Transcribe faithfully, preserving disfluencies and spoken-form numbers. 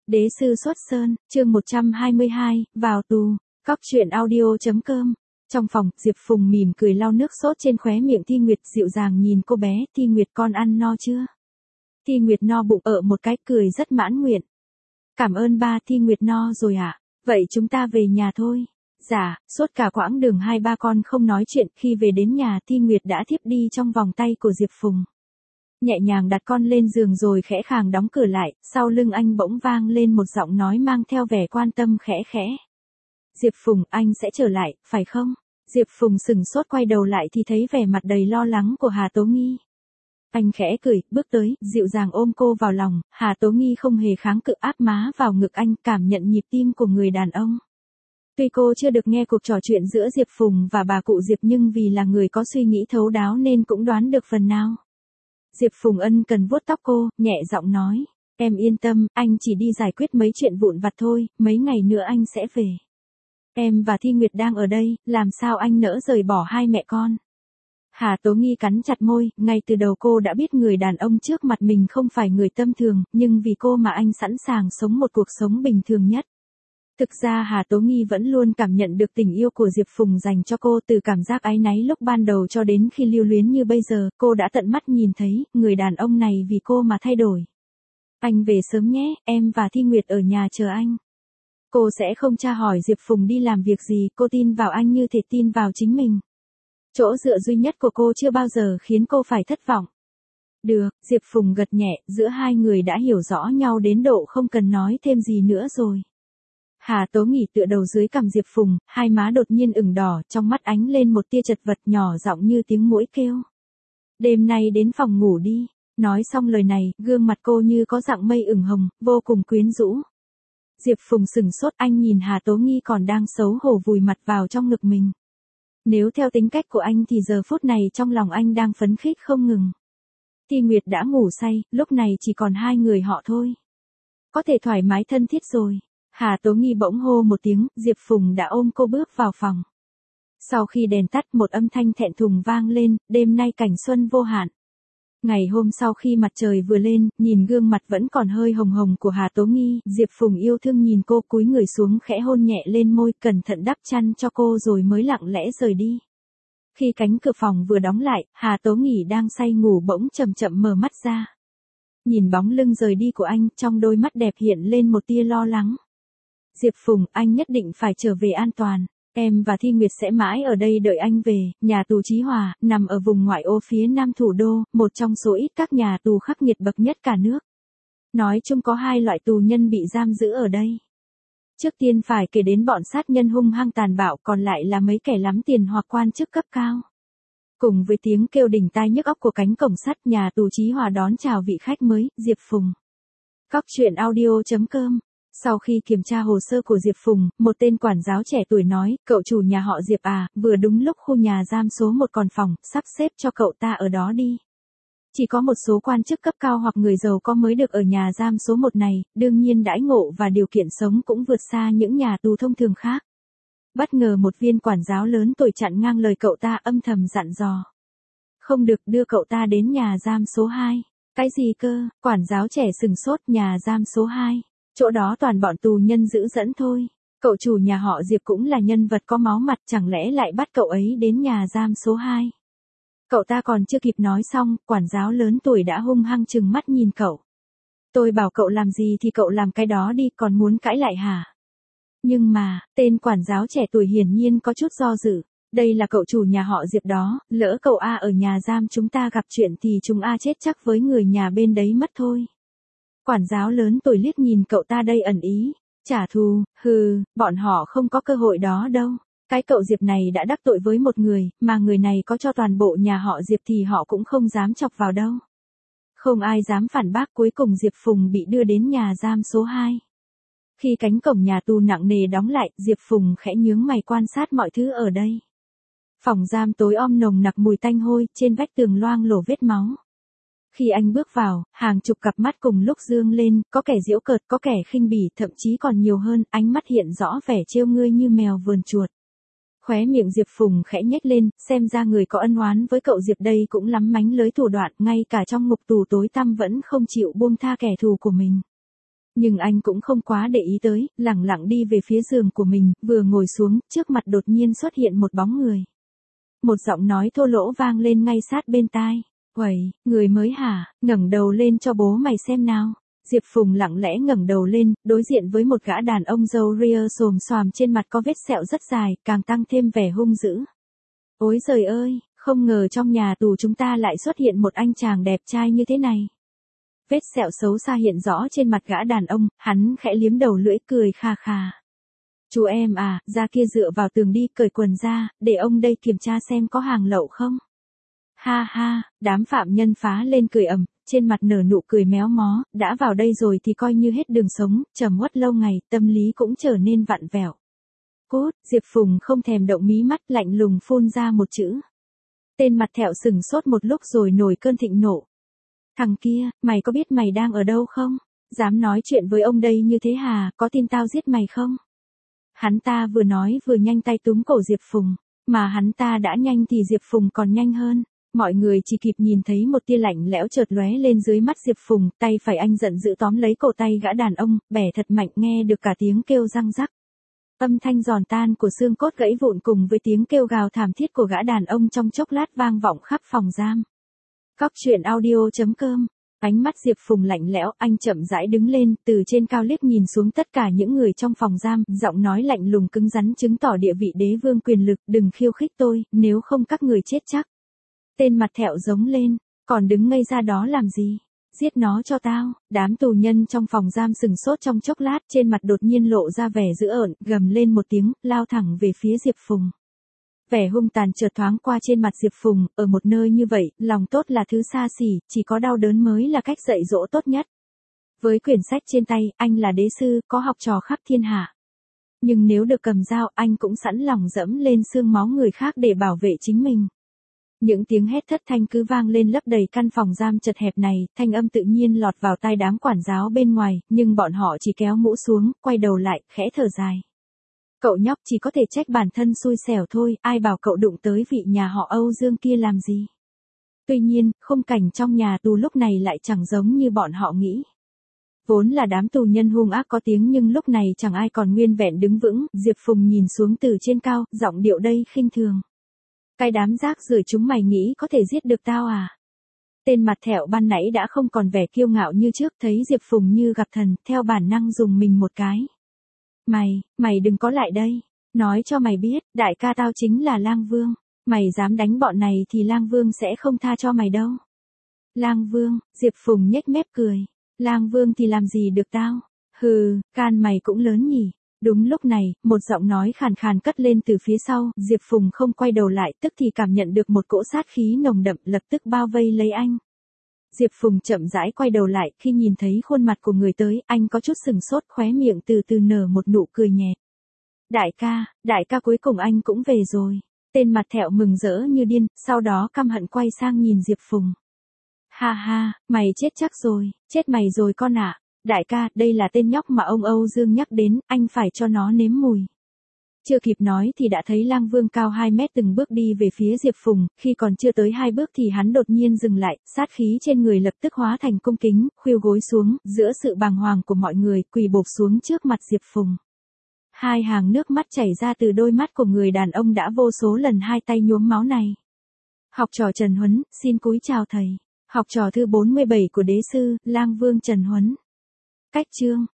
Đế sư xuất sơn, chương một trăm hai mươi hai, vào tù. Cóc truyện audio chấm com. Trong phòng, Diệp Phùng mỉm cười lau nước sốt trên khóe miệng Thi Nguyệt, dịu dàng nhìn cô bé. Thi Nguyệt, con ăn no chưa? Thi Nguyệt no bụng ở một cái, cười rất mãn nguyện. Cảm ơn ba. Thi Nguyệt no rồi ạ. À? Vậy chúng ta về nhà thôi. Dạ. Suốt cả quãng đường hai ba con không nói chuyện, khi về đến nhà Thi Nguyệt đã thiếp đi trong vòng tay của Diệp Phùng. Nhẹ nhàng đặt con lên giường rồi khẽ khàng đóng cửa lại, sau lưng anh bỗng vang lên một giọng nói mang theo vẻ quan tâm khẽ khẽ. Diệp Phùng, anh sẽ trở lại, phải không? Diệp Phùng sừng sốt quay đầu lại thì thấy vẻ mặt đầy lo lắng của Hà Tố Nghi. Anh khẽ cười, bước tới, dịu dàng ôm cô vào lòng. Hà Tố Nghi không hề kháng cự, áp má vào ngực anh, cảm nhận nhịp tim của người đàn ông. Tuy cô chưa được nghe cuộc trò chuyện giữa Diệp Phùng và bà cụ Diệp, nhưng vì là người có suy nghĩ thấu đáo nên cũng đoán được phần nào. Diệp Phùng ân cần vuốt tóc cô, nhẹ giọng nói, em yên tâm, anh chỉ đi giải quyết mấy chuyện vụn vặt thôi, mấy ngày nữa anh sẽ về. Em và Thi Nguyệt đang ở đây, làm sao anh nỡ rời bỏ hai mẹ con. Hà Tố Nghi cắn chặt môi, ngay từ đầu cô đã biết người đàn ông trước mặt mình không phải người tâm thường, nhưng vì cô mà anh sẵn sàng sống một cuộc sống bình thường nhất. Thực ra Hà Tố Nghi vẫn luôn cảm nhận được tình yêu của Diệp Phùng dành cho cô, từ cảm giác áy náy lúc ban đầu cho đến khi lưu luyến như bây giờ, cô đã tận mắt nhìn thấy, người đàn ông này vì cô mà thay đổi. Anh về sớm nhé, em và Thi Nguyệt ở nhà chờ anh. Cô sẽ không tra hỏi Diệp Phùng đi làm việc gì, cô tin vào anh như thể tin vào chính mình. Chỗ dựa duy nhất của cô chưa bao giờ khiến cô phải thất vọng. Được, Diệp Phùng gật nhẹ, giữa hai người đã hiểu rõ nhau đến độ không cần nói thêm gì nữa rồi. Hà Tố Nghi tựa đầu dưới cằm Diệp Phùng, hai má đột nhiên ửng đỏ, trong mắt ánh lên một tia chật vật, nhỏ giọng như tiếng muỗi kêu. Đêm nay đến phòng ngủ đi. Nói xong lời này, gương mặt cô như có dạng mây ửng hồng, vô cùng quyến rũ. Diệp Phùng sừng sốt, anh nhìn Hà Tố Nghi còn đang xấu hổ vùi mặt vào trong ngực mình. Nếu theo tính cách của anh thì giờ phút này trong lòng anh đang phấn khích không ngừng. Thi Nguyệt đã ngủ say, lúc này chỉ còn hai người họ thôi. Có thể thoải mái thân thiết rồi. Hà Tố Nghi bỗng hô một tiếng, Diệp Phùng đã ôm cô bước vào phòng. Sau khi đèn tắt, một âm thanh thẹn thùng vang lên, đêm nay cảnh xuân vô hạn. Ngày hôm sau khi mặt trời vừa lên, nhìn gương mặt vẫn còn hơi hồng hồng của Hà Tố Nghi, Diệp Phùng yêu thương nhìn cô, cúi người xuống khẽ hôn nhẹ lên môi, cẩn thận đắp chăn cho cô rồi mới lặng lẽ rời đi. Khi cánh cửa phòng vừa đóng lại, Hà Tố Nghi đang say ngủ bỗng chậm chậm mở mắt ra. Nhìn bóng lưng rời đi của anh, trong đôi mắt đẹp hiện lên một tia lo lắng. Diệp Phùng, anh nhất định phải trở về an toàn. Em và Thi Nguyệt sẽ mãi ở đây đợi anh về. Nhà tù Chí Hòa, nằm ở vùng ngoại ô phía nam thủ đô, một trong số ít các nhà tù khắc nghiệt bậc nhất cả nước. Nói chung có hai loại tù nhân bị giam giữ ở đây. Trước tiên phải kể đến bọn sát nhân hung hăng tàn bạo, còn lại là mấy kẻ lắm tiền hoặc quan chức cấp cao. Cùng với tiếng kêu đỉnh tai nhức óc của cánh cổng sắt, nhà tù Chí Hòa đón chào vị khách mới, Diệp Phùng. Cóc truyện audio chấm com. Sau khi kiểm tra hồ sơ của Diệp Phùng, một tên quản giáo trẻ tuổi nói, cậu chủ nhà họ Diệp à, vừa đúng lúc khu nhà giam số một còn phòng, sắp xếp cho cậu ta ở đó đi. Chỉ có một số quan chức cấp cao hoặc người giàu có mới được ở nhà giam số một này, đương nhiên đãi ngộ và điều kiện sống cũng vượt xa những nhà tù thông thường khác. Bất ngờ một viên quản giáo lớn tuổi chặn ngang lời cậu ta, âm thầm dặn dò. Không được đưa cậu ta đến nhà giam số hai. Cái gì cơ? Quản giáo trẻ sừng sốt, nhà giam số hai. Chỗ đó toàn bọn tù nhân giữ dẫn thôi. Cậu chủ nhà họ Diệp cũng là nhân vật có máu mặt, chẳng lẽ lại bắt cậu ấy đến nhà giam số hai. Cậu ta còn chưa kịp nói xong, quản giáo lớn tuổi đã hung hăng trừng mắt nhìn cậu. Tôi bảo cậu làm gì thì cậu làm cái đó đi, còn muốn cãi lại hả? Nhưng mà, tên quản giáo trẻ tuổi hiển nhiên có chút do dự. Đây là cậu chủ nhà họ Diệp đó, lỡ cậu A ở nhà giam chúng ta gặp chuyện thì chúng A chết chắc với người nhà bên đấy mất thôi. Quản giáo lớn tuổi liếc nhìn cậu ta đây ẩn ý. Trả thù, hừ, bọn họ không có cơ hội đó đâu. Cái cậu Diệp này đã đắc tội với một người, mà người này có cho toàn bộ nhà họ Diệp thì họ cũng không dám chọc vào đâu. Không ai dám phản bác, cuối cùng Diệp Phùng bị đưa đến nhà giam số hai. Khi cánh cổng nhà tù nặng nề đóng lại, Diệp Phùng khẽ nhướng mày quan sát mọi thứ ở đây. Phòng giam tối om nồng nặc mùi tanh hôi, trên vách tường loang lổ vết máu. Khi anh bước vào, hàng chục cặp mắt cùng lúc dương lên, có kẻ giễu cợt, có kẻ khinh bỉ, thậm chí còn nhiều hơn, ánh mắt hiện rõ vẻ trêu ngươi như mèo vờn chuột. Khóe miệng Diệp Phùng khẽ nhếch lên, xem ra người có ân oán với cậu Diệp đây cũng lắm mánh lới thủ đoạn, ngay cả trong ngục tù tối tăm vẫn không chịu buông tha kẻ thù của mình. Nhưng anh cũng không quá để ý tới, lẳng lặng đi về phía giường của mình, vừa ngồi xuống, trước mặt đột nhiên xuất hiện một bóng người. Một giọng nói thô lỗ vang lên ngay sát bên tai. Uầy, người mới hả, ngẩng đầu lên cho bố mày xem nào. Diệp Phùng lặng lẽ ngẩng đầu lên, đối diện với một gã đàn ông râu ria xồm xoàm trên mặt có vết sẹo rất dài, càng tăng thêm vẻ hung dữ. Ôi giời ơi, không ngờ trong nhà tù chúng ta lại xuất hiện một anh chàng đẹp trai như thế này. Vết sẹo xấu xa hiện rõ trên mặt gã đàn ông, hắn khẽ liếm đầu lưỡi cười kha kha. Chú em à, ra kia dựa vào tường đi, cởi quần ra, để ông đây kiểm tra xem có hàng lậu không. Ha ha, đám phạm nhân phá lên cười ầm, trên mặt nở nụ cười méo mó, đã vào đây rồi thì coi như hết đường sống, trầm uất lâu ngày, tâm lý cũng trở nên vặn vẹo. Cút, Diệp Phùng không thèm động mí mắt, lạnh lùng phun ra một chữ. Tên mặt thẹo sừng sốt một lúc rồi nổi cơn thịnh nộ. Thằng kia, mày có biết mày đang ở đâu không? Dám nói chuyện với ông đây như thế hà, có tin tao giết mày không? Hắn ta vừa nói vừa nhanh tay túm cổ Diệp Phùng, mà hắn ta đã nhanh thì Diệp Phùng còn nhanh hơn. Mọi người chỉ kịp nhìn thấy một tia lạnh lẽo chợt lóe lên dưới mắt Diệp Phùng, tay phải anh giận dữ tóm lấy cổ tay gã đàn ông, bẻ thật mạnh nghe được cả tiếng kêu răng rắc. Âm thanh giòn tan của xương cốt gãy vụn cùng với tiếng kêu gào thảm thiết của gã đàn ông trong chốc lát vang vọng khắp phòng giam. Cóc truyện audio chấm com. Ánh mắt Diệp Phùng lạnh lẽo, anh chậm rãi đứng lên, từ trên cao liếc nhìn xuống tất cả những người trong phòng giam, giọng nói lạnh lùng cứng rắn chứng tỏ địa vị đế vương quyền lực, đừng khiêu khích tôi, nếu không các người chết chắc. Tên mặt thẹo giống lên, còn đứng ngây ra đó làm gì? Giết nó cho tao. Đám tù nhân trong phòng giam sừng sốt trong chốc lát, trên mặt đột nhiên lộ ra vẻ dữ ợn, gầm lên một tiếng, lao thẳng về phía Diệp Phùng. Vẻ hung tàn chợt thoáng qua trên mặt Diệp Phùng, ở một nơi như vậy, lòng tốt là thứ xa xỉ, chỉ có đau đớn mới là cách dạy dỗ tốt nhất. Với quyển sách trên tay, anh là đế sư, có học trò khắp thiên hạ. Nhưng nếu được cầm dao, anh cũng sẵn lòng dẫm lên xương máu người khác để bảo vệ chính mình. Những tiếng hét thất thanh cứ vang lên lấp đầy căn phòng giam chật hẹp này, thanh âm tự nhiên lọt vào tai đám quản giáo bên ngoài, nhưng bọn họ chỉ kéo mũ xuống, quay đầu lại, khẽ thở dài. Cậu nhóc chỉ có thể trách bản thân xui xẻo thôi, ai bảo cậu đụng tới vị nhà họ Âu Dương kia làm gì. Tuy nhiên, khung cảnh trong nhà tù lúc này lại chẳng giống như bọn họ nghĩ. Vốn là đám tù nhân hung ác có tiếng nhưng lúc này chẳng ai còn nguyên vẹn đứng vững, Diệp Phùng nhìn xuống từ trên cao, giọng điệu đây khinh thường. Cái đám rác rưởi chúng mày nghĩ có thể giết được tao à? Tên mặt thẹo ban nãy đã không còn vẻ kiêu ngạo như trước, thấy Diệp Phùng như gặp thần, theo bản năng dùng mình một cái. Mày, mày đừng có lại đây. Nói cho mày biết, đại ca tao chính là Lang Vương. Mày dám đánh bọn này thì Lang Vương sẽ không tha cho mày đâu. Lang Vương, Diệp Phùng nhếch mép cười. Lang Vương thì làm gì được tao? Hừ, can mày cũng lớn nhỉ. Đúng lúc này, một giọng nói khàn khàn cất lên từ phía sau, Diệp Phùng không quay đầu lại, tức thì cảm nhận được một cỗ sát khí nồng đậm lập tức bao vây lấy anh. Diệp Phùng chậm rãi quay đầu lại, khi nhìn thấy khuôn mặt của người tới, anh có chút sừng sốt, khóe miệng từ từ nở một nụ cười nhẹ. Đại ca, đại ca cuối cùng anh cũng về rồi. Tên mặt thẹo mừng rỡ như điên, sau đó căm hận quay sang nhìn Diệp Phùng. Ha ha, mày chết chắc rồi, chết mày rồi con ạ. Đại ca, đây là tên nhóc mà ông Âu Dương nhắc đến, anh phải cho nó nếm mùi. Chưa kịp nói thì đã thấy Lang Vương cao hai mét từng bước đi về phía Diệp Phùng, khi còn chưa tới hai bước thì hắn đột nhiên dừng lại, sát khí trên người lập tức hóa thành cung kính, khuỵu gối xuống, giữa sự bàng hoàng của mọi người, quỳ bộp xuống trước mặt Diệp Phùng. Hai hàng nước mắt chảy ra từ đôi mắt của người đàn ông đã vô số lần hai tay nhuốm máu này. Học trò Trần Huấn, xin cúi chào thầy. Học trò thứ bốn mươi bảy của đế sư, Lang Vương Trần Huấn. Cách chương